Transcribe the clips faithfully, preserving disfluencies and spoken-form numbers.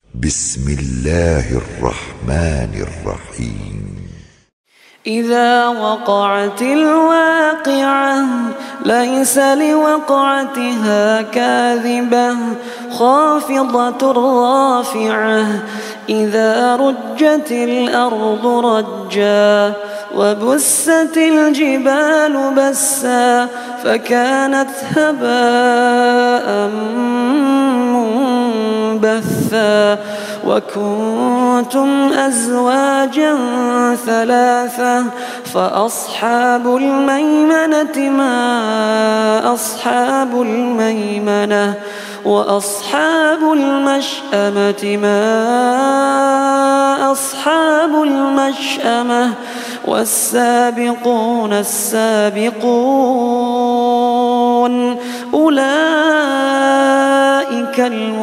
بسم الله الرحمن الرحيم إذا وقعت الواقعة ليس لوقعتها كاذبة خافضة رافعة إذا رجت الأرض رجا وبست الجبال بسا فكانت هباء منبثا وكنتم أزواجا ثلاثة فأصحاب الميمنة ما أصحاب الميمنة وأصحاب المشأمة ما أصحاب المشأمة والسابقون السابقون أولئك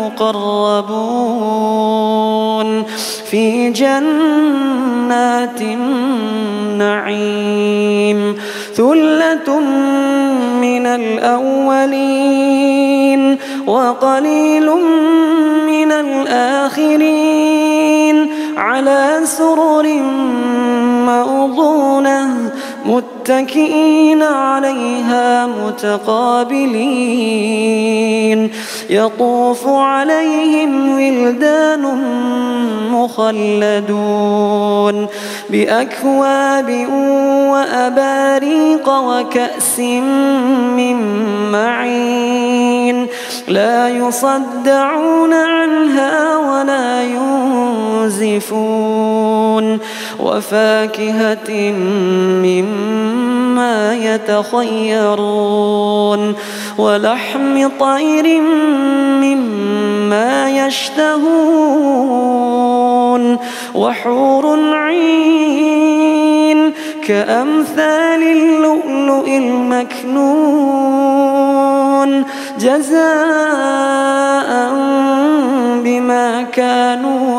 المقربون في جنات النعيم ثلة من الأولين وقليل من الآخرين على سرر موضونة متكئين عليها متقابلين يطوف عليهم ولدان مخلدون بأكواب وأباريق وكأس من معين لا يصدعون عنها ولا ينزفون وفاكهة مما يتخيرون ولحم طير مما يشتهون وحور عين كأمثال اللؤلؤ المكنون جزاء بما كانوا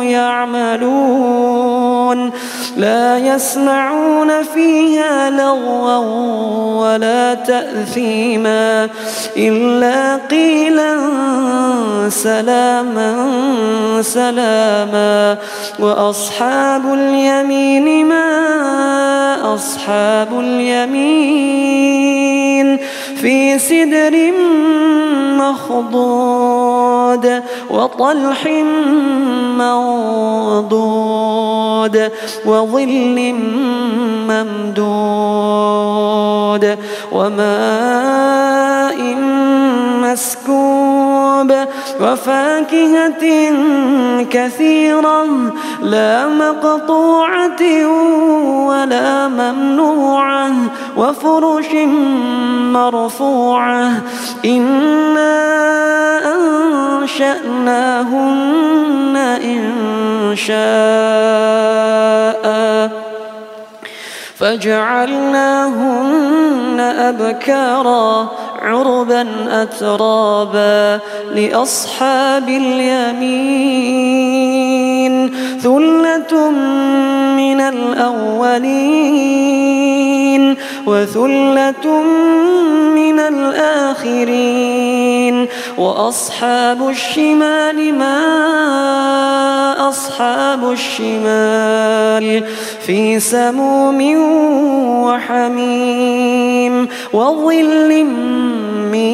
يعملون لا يسمعون فيها لغوا ولا تأثيما إلا قيلا سلاما سلاما وأصحاب اليمين ما أصحاب اليمين في سدر مخضود وطلح منضود وظل ممدود وماء مسكوب وفاكهة كثيرة لا مقطوعة ولا ممنوعة وفرش مرفوعة إنا أنشأناهن إنشاء فجعلناهن أبكارا عربا أترابا لأصحاب اليمين ثلة من الأولين وثلة من الآخرين وأصحاب الشمال ما أصحاب الشمال في سموم وحميم وظل من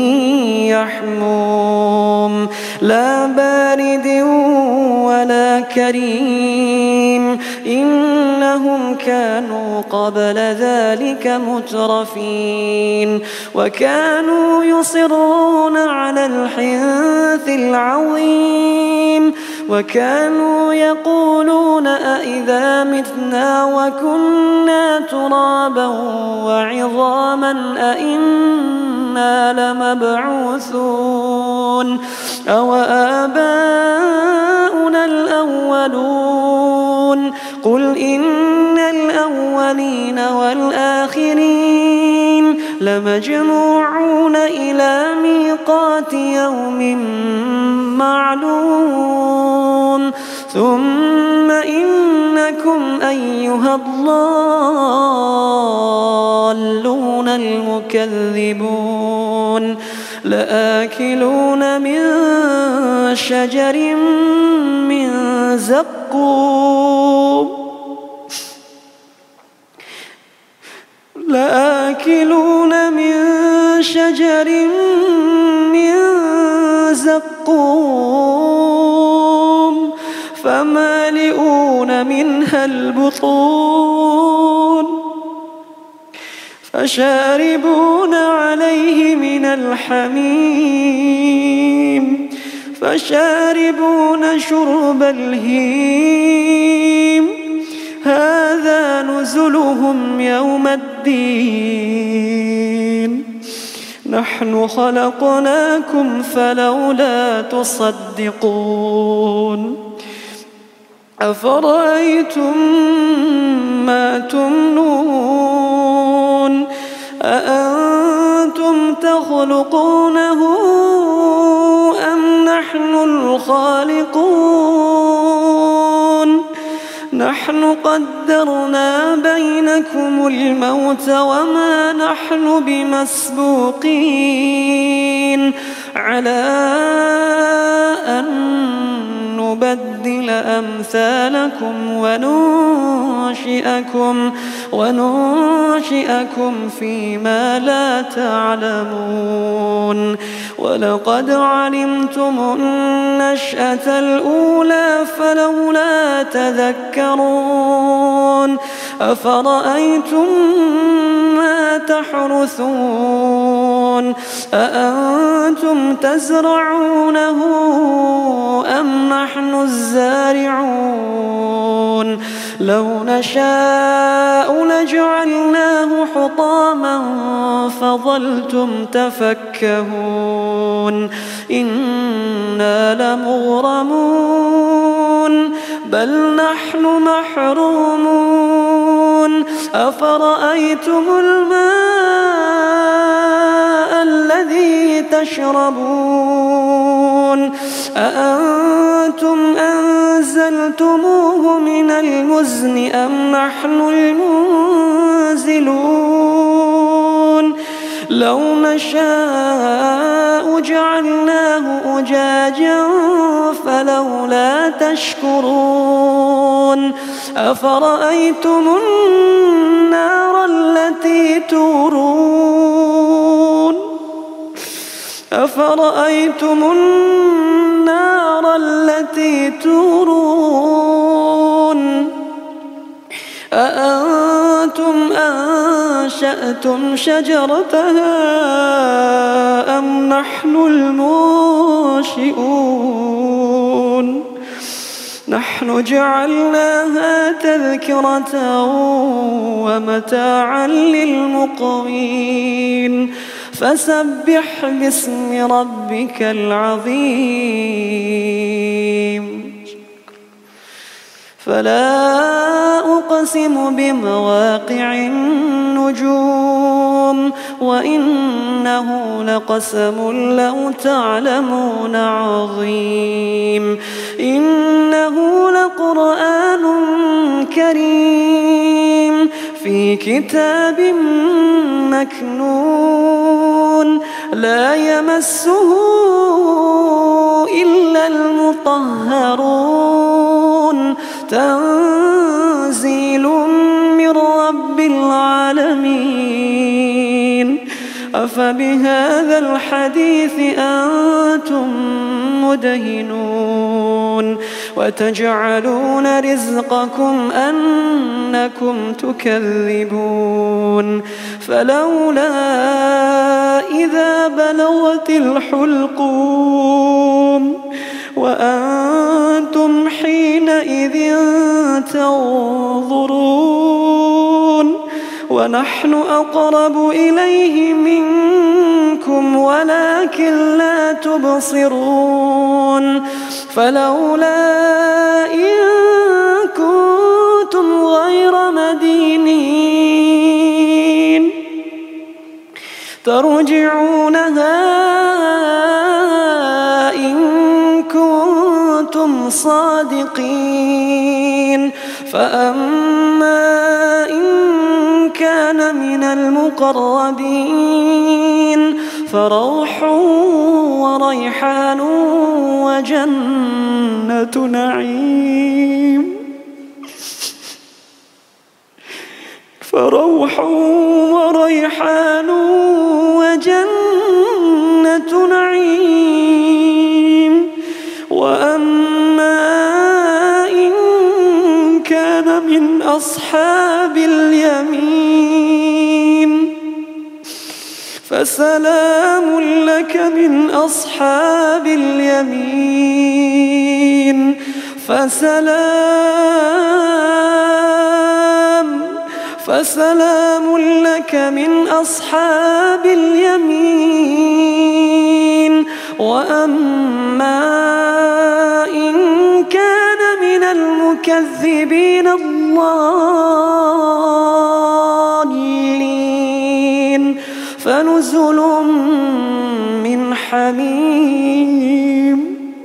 يحموم لا بارد ولا كريم إنهم كانوا قبل ذلك مترفين وكانوا يصرون على الحنث العظيم وكانوا يقولون أئذا متنا وكنا ترابا وعظاما أئنا لمبعوثون أو آباؤنا الأولون قل إن الأولين والآخرين لمجموعون إلى ميقات يوم معلوم ثم إنكم أيها الضالون المكذبون لآكلون من شجر من زقوم لآكلون من شجر من زقوم فمالئون منها البطون فشاربون عليه من الحميم فشاربون شرب الهيم هذا نزلهم يوم الدين نحن خلقناكم فلولا تصدقون أفرأيتم ما تمنون أأنتم تخلقونه أم نحن الخالقون نحن قدرنا بينكم الموت وما نحن بمسبوقين على أن نبدل أمثالكم وننشئكم وننشئكم فيما لا تعلمون ولقد علمتم النشأة الأولى فلولا تذكرون أفرأيتم ما تحرثون أأنتم تزرعونه أم نحن الزارعون لو نشاء لجعلناه حطاما فظلتم تفكهون إنا لمغرمون بل نحن محرومون أفرأيتم الماء الذي تشربون أأنتم أنزلتموه من المزن أم نحن المنزلون لو نشاء جعلناه أجاجا فلولا تشكرون أفرأيتم النار التي تورون أفرأيتم النار التي تورون أأنتم أنشأتم شجرتها أم نحن المنشئون نحن جعلناها تذكرة ومتاعا للمقوين فسبح باسم ربك العظيم فلا أقسم بمواقع النجوم وإنه لقسم لو تعلمون عظيم إنه لقرآن كريم في كتاب مكنون لا يمسه إلا المطهرون تنزيل من رب العالمين أفبهذا الحديث أنتم مدهنون وتجعلون رزقكم أنكم تكذبون فلولا إذا بلغت الحلقوم وأنتم حينئذ تنظرون ونحن أقرب إليه منكم ولكن لا تبصرون فلولا إن كنتم غير مدينين ترجعونها إن كنتم كنتم صادقين. فأما إن كان من المقربين فروح وريحان وجنة نعيم فروح وريحان وجنة نعيم. وأما إن كان من أصحاب اليمين فسلام لك من أصحاب اليمين فسلام فسلام لك من أصحاب اليمين. وأما إن كان من المكذبين الضالين فنزل من حميم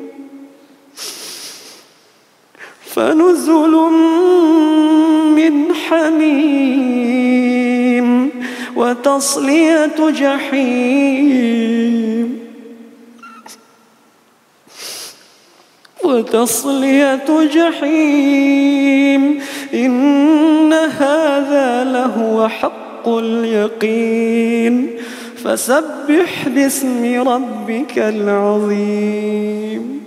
فنزل من حميم وتصلية جحيم وتصلية جحيم إن هذا لهو حق اليقين. فسبح باسم ربك العظيم.